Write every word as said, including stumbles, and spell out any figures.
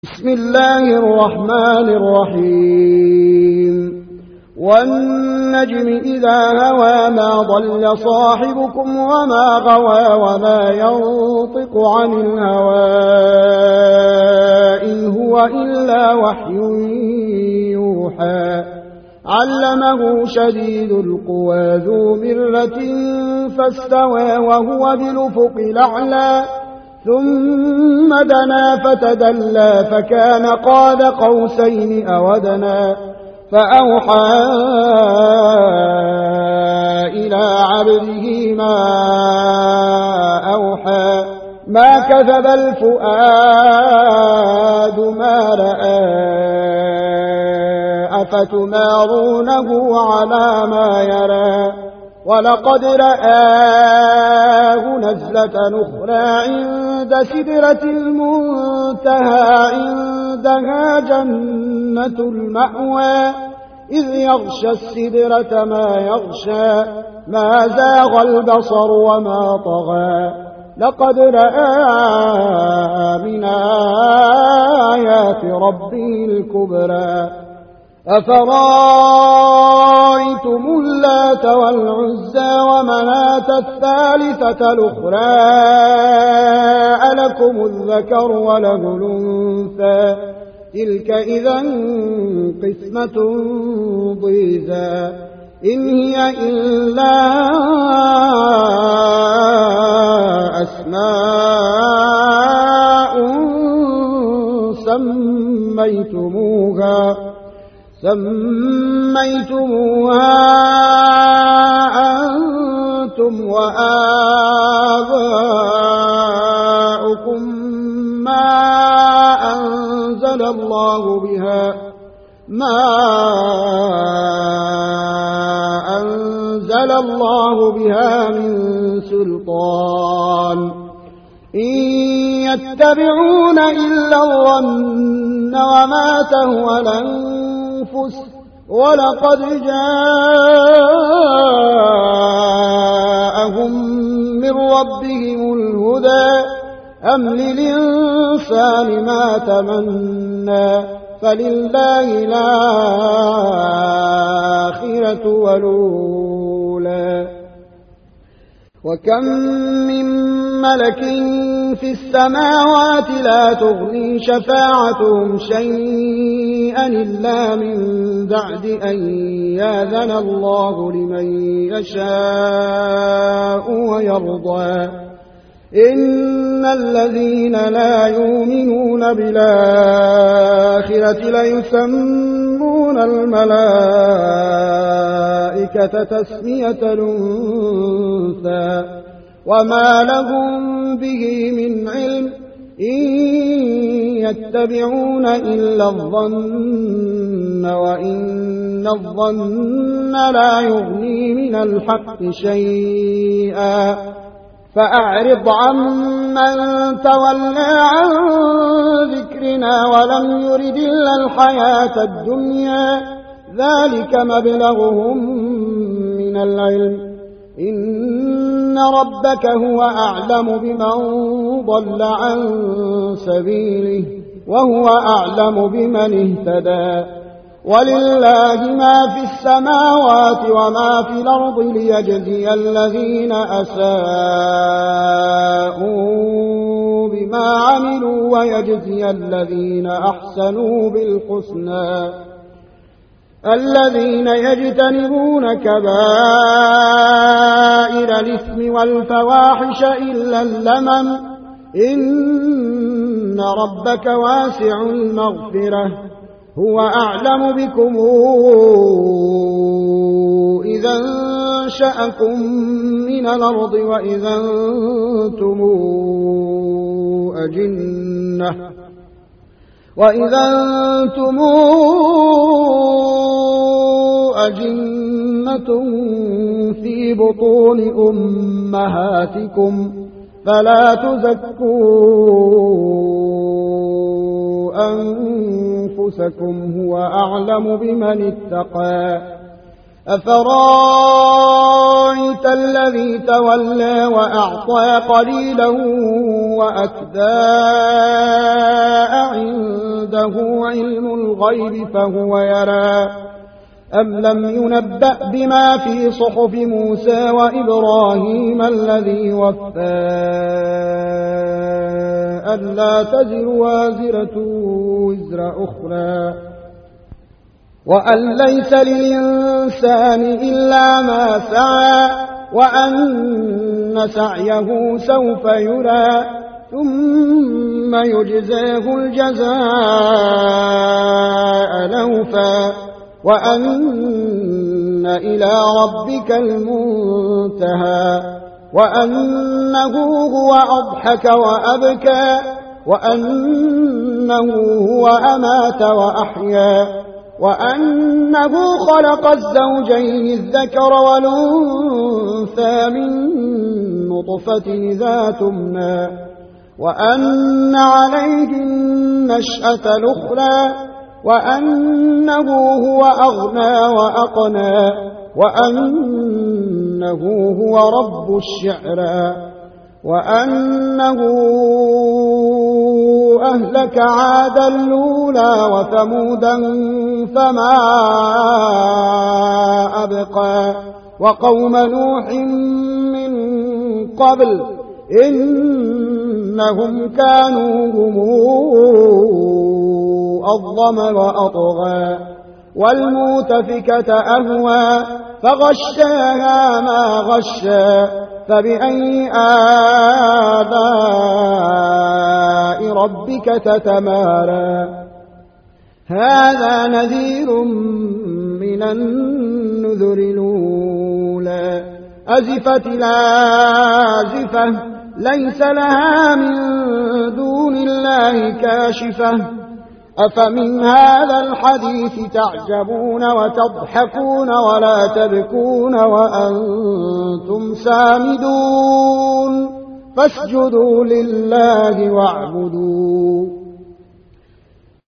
بسم الله الرحمن الرحيم والنجم إذا هوى ما ضل صاحبكم وما غوى وما ينطق عن الهوى إن هو إلا وحي يوحى علمه شديد القوى ذو مرة فاستوى وهو بالأفق الأعلى ثم دنا فتدلى فكان قاب قوسين أو أدنى فأوحى إلى عبده ما أوحى ما كذب الفؤاد ما رأى أفتمارونه على ما يرى ولقد رآه نزلة أخرى عند سدرة المنتهى عندها جنة المأوى إذ يغشى السدرة ما يغشى ما زاغ البصر وما طغى لقد رأى من آيات ربه الكبرى أفرأيتم اللات والعزى ومناة الثالثة الأخرى ألكم الذكر وله الأنثى تلك إذا قسمة ضيزى إن هي إلا أسماء سميتموها سميتموها أنتم وآباؤكم ما أنزل الله بها ما أنزل الله بها من سلطان إن يتبعون إلا الظن وما تهوى الأنفس ولقد جاءهم من ربهم الهدى أم للإنسان ما تمنى فلله الآخرة والأولى وكم من ملك في السماوات لا تغني شفاعتهم شيئا إلا من بعد أن يأذن الله لمن يشاء ويرضى إن الذين لا يؤمنون بالآخرة ليسمون الملائكة تسمية الأنثى وما لهم به من علم إن يتبعون إلا الظن وإن الظن لا يغني من الحق شيئا فأعرض عمن تولى عن ذكرنا ولم يرد إلا الحياة الدنيا ذلك مبلغهم من العلم إن ربك هو أعلم بمن ضل عن سبيله وهو أعلم بمن اهتدى ولله ما في السماوات وما في الأرض ليجزي الذين أساءوا بما عملوا ويجزي الذين أحسنوا بالحسنى الذين يجتنبون كبائر الإثم والفواحش إلا اللمم إن ربك واسع المغفرة هو أعلم بكم إذا انشأكم من الأرض وإذا أنتم أجنة وإذا أنتم أجنة في بطون أمهاتكم فلا تزكوا أنفسكم هو أعلم بمن اتقى أفرايت الذي تولى وأعطى قليلا وأكدى عند عنده علم الغيب فهو يرى أم لم ينبأ بما في صحف موسى وإبراهيم الذي وفى ألا تزر وازرة وزر أخرى وأن ليس للإنسان إلا ما سعى وأن سعيه سوف يرى ثم يجزاه الجزاء الأوفى وأن إلى ربك المنتهى وأنه هو أضحك وأبكى وأنه هو أمات وأحيا وأنه خلق الزوجين الذكر والأنثى من نطفة إذا تمنى وأن عليه النشأة الأخرى وأنه هو أغنى وأقنى وأنه هو رب الشعرى وأنه أهلك عادا الأولى وثمودا فما أبقى وقوم نوح من قبل إنهم كانوا هم أظلم وأطغى والمؤتفكة أهوى فغشاها ما غشى فبأي آلاء ربك تتمارى هذا نذير من النذر الأولى أزفت الآزفة ليس لها من دون الله كاشفة أفمن هذا الحديث تعجبون وتضحكون ولا تبكون وأنتم سامدون فاسجدوا لله واعبدوا